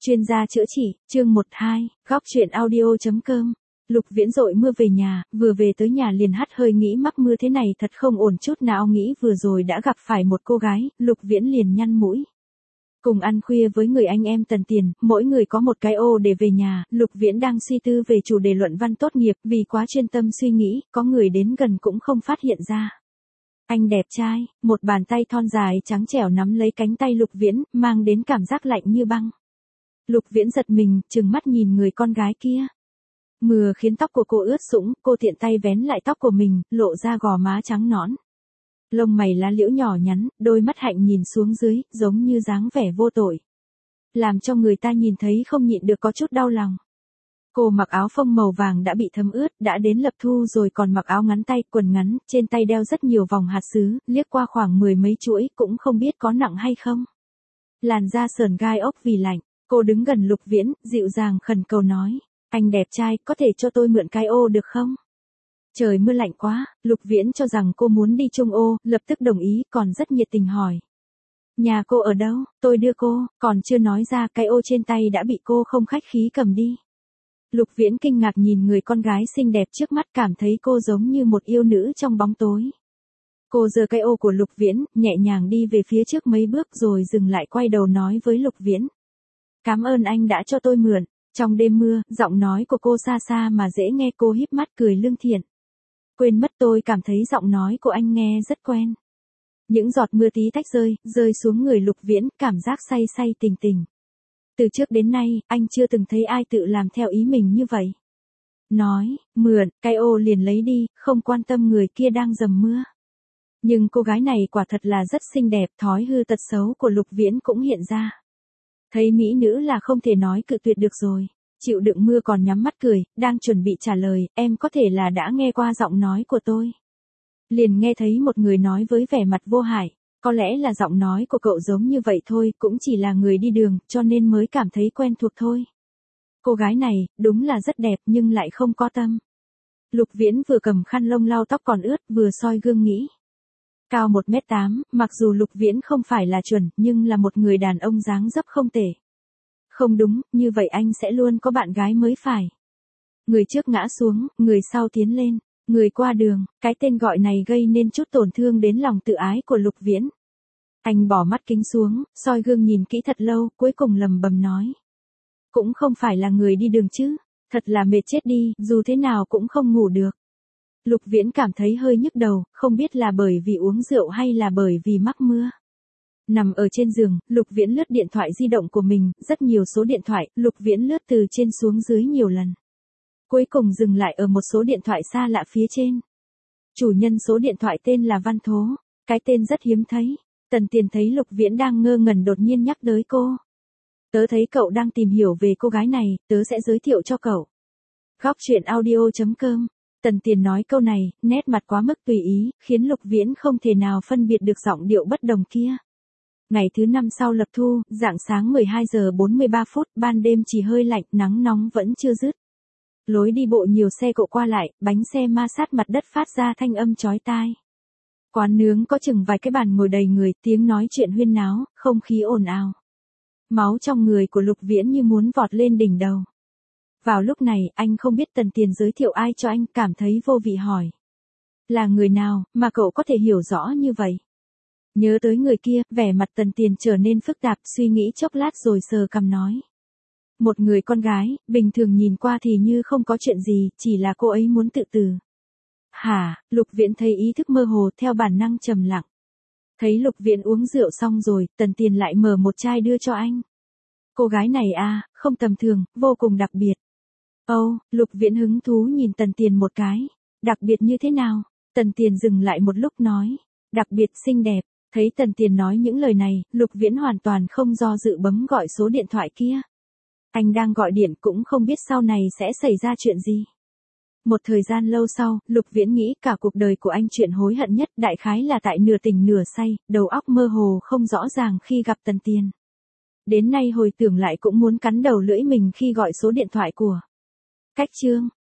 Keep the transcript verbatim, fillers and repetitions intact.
Chuyên gia chữa trị, chương một hai, góc truyện audio chấm com. Lục Viễn dội mưa về nhà, vừa về tới nhà liền hắt hơi nghĩ mắc mưa thế này thật không ổn chút nào, nghĩ vừa rồi đã gặp phải một cô gái, Lục Viễn liền nhăn mũi. Cùng ăn khuya với người anh em Tần Tiền, mỗi người có một cái ô để về nhà, Lục Viễn đang suy tư về chủ đề luận văn tốt nghiệp, vì quá chuyên tâm suy nghĩ, có người đến gần cũng không phát hiện ra. Anh đẹp trai, một bàn tay thon dài trắng trẻo nắm lấy cánh tay Lục Viễn, mang đến cảm giác lạnh như băng. Lục Viễn giật mình, trừng mắt nhìn người con gái kia. Mưa khiến tóc của cô ướt sũng, cô tiện tay vén lại tóc của mình, lộ ra gò má trắng nõn. Lông mày lá liễu nhỏ nhắn, đôi mắt hạnh nhìn xuống dưới, giống như dáng vẻ vô tội. Làm cho người ta nhìn thấy không nhịn được có chút đau lòng. Cô mặc áo phông màu vàng đã bị thấm ướt, đã đến lập thu rồi còn mặc áo ngắn tay, quần ngắn, trên tay đeo rất nhiều vòng hạt sứ, liếc qua khoảng mười mấy chuỗi, cũng không biết có nặng hay không. Làn da sờn gai ốc vì lạnh. Cô đứng gần Lục Viễn, dịu dàng khẩn cầu nói, anh đẹp trai, có thể cho tôi mượn cái ô được không? Trời mưa lạnh quá, Lục Viễn cho rằng cô muốn đi chung ô, lập tức đồng ý, còn rất nhiệt tình hỏi. Nhà cô ở đâu, tôi đưa cô, còn chưa nói ra cái ô trên tay đã bị cô không khách khí cầm đi. Lục Viễn kinh ngạc nhìn người con gái xinh đẹp trước mắt, cảm thấy cô giống như một yêu nữ trong bóng tối. Cô giơ cái ô của Lục Viễn, nhẹ nhàng đi về phía trước mấy bước rồi dừng lại quay đầu nói với Lục Viễn. Cảm ơn anh đã cho tôi mượn. Trong đêm mưa, giọng nói của cô xa xa mà dễ nghe, cô híp mắt cười lương thiện. Quên mất tôi cảm thấy giọng nói của anh nghe rất quen. Những giọt mưa tí tách rơi, rơi xuống người Lục Viễn, cảm giác say say tình tình. Từ trước đến nay, anh chưa từng thấy ai tự làm theo ý mình như vậy. Nói, mượn, cái ô liền lấy đi, không quan tâm người kia đang dầm mưa. Nhưng cô gái này quả thật là rất xinh đẹp, thói hư tật xấu của Lục Viễn cũng hiện ra. Thấy mỹ nữ là không thể nói cự tuyệt được rồi. Chịu đựng mưa còn nhắm mắt cười, đang chuẩn bị trả lời, em có thể là đã nghe qua giọng nói của tôi. Liền nghe thấy một người nói với vẻ mặt vô hại, có lẽ là giọng nói của cậu giống như vậy thôi, cũng chỉ là người đi đường, cho nên mới cảm thấy quen thuộc thôi. Cô gái này, đúng là rất đẹp nhưng lại không có tâm. Lục Viễn vừa cầm khăn lông lau tóc còn ướt, vừa soi gương nghĩ. Cao một mét tám, mặc dù Lục Viễn không phải là chuẩn, nhưng là một người đàn ông dáng dấp không tệ. Không đúng, như vậy anh sẽ luôn có bạn gái mới phải. Người trước ngã xuống, người sau tiến lên, người qua đường, cái tên gọi này gây nên chút tổn thương đến lòng tự ái của Lục Viễn. Anh bỏ mắt kính xuống, soi gương nhìn kỹ thật lâu, cuối cùng lầm bầm nói. Cũng không phải là người đi đường chứ, thật là mệt chết đi, dù thế nào cũng không ngủ được. Lục Viễn cảm thấy hơi nhức đầu, không biết là bởi vì uống rượu hay là bởi vì mắc mưa. Nằm ở trên giường, Lục Viễn lướt điện thoại di động của mình, rất nhiều số điện thoại, Lục Viễn lướt từ trên xuống dưới nhiều lần. Cuối cùng dừng lại ở một số điện thoại xa lạ phía trên. Chủ nhân số điện thoại tên là Văn Thố, cái tên rất hiếm thấy. Tần Tiền thấy Lục Viễn đang ngơ ngẩn đột nhiên nhắc tới cô. Tớ thấy cậu đang tìm hiểu về cô gái này, tớ sẽ giới thiệu cho cậu. Góc truyện audio chấm com. Tần Tiền nói câu này, nét mặt quá mức tùy ý, khiến Lục Viễn không thể nào phân biệt được giọng điệu bất đồng kia. Ngày thứ năm sau lập thu, rạng sáng mười hai giờ bốn mươi ba phút, ban đêm chỉ hơi lạnh, nắng nóng vẫn chưa dứt. Lối đi bộ nhiều xe cộ qua lại, bánh xe ma sát mặt đất phát ra thanh âm chói tai. Quán nướng có chừng vài cái bàn ngồi đầy người, tiếng nói chuyện huyên náo, không khí ồn ào. Máu trong người của Lục Viễn như muốn vọt lên đỉnh đầu. Vào lúc này, anh không biết Tần Tiền giới thiệu ai cho anh, cảm thấy vô vị hỏi. Là người nào, mà cậu có thể hiểu rõ như vậy? Nhớ tới người kia, vẻ mặt Tần Tiền trở nên phức tạp, suy nghĩ chốc lát rồi sờ cằm nói. Một người con gái, bình thường nhìn qua thì như không có chuyện gì, chỉ là cô ấy muốn tự tử. Hả, Lục Viễn thấy ý thức mơ hồ, theo bản năng trầm lặng. Thấy Lục Viễn uống rượu xong rồi, Tần Tiền lại mở một chai đưa cho anh. Cô gái này à, không tầm thường, vô cùng đặc biệt. Âu, oh, Lục Viễn hứng thú nhìn Tần Tiền một cái. Đặc biệt như thế nào? Tần Tiền dừng lại một lúc nói. Đặc biệt xinh đẹp. Thấy Tần Tiền nói những lời này, Lục Viễn hoàn toàn không do dự bấm gọi số điện thoại kia. Anh đang gọi điện cũng không biết sau này sẽ xảy ra chuyện gì. Một thời gian lâu sau, Lục Viễn nghĩ cả cuộc đời của anh chuyện hối hận nhất đại khái là tại nửa tỉnh nửa say, đầu óc mơ hồ không rõ ràng khi gặp Tần Tiền. Đến nay hồi tưởng lại cũng muốn cắn đầu lưỡi mình khi gọi số điện thoại của. Cách chương.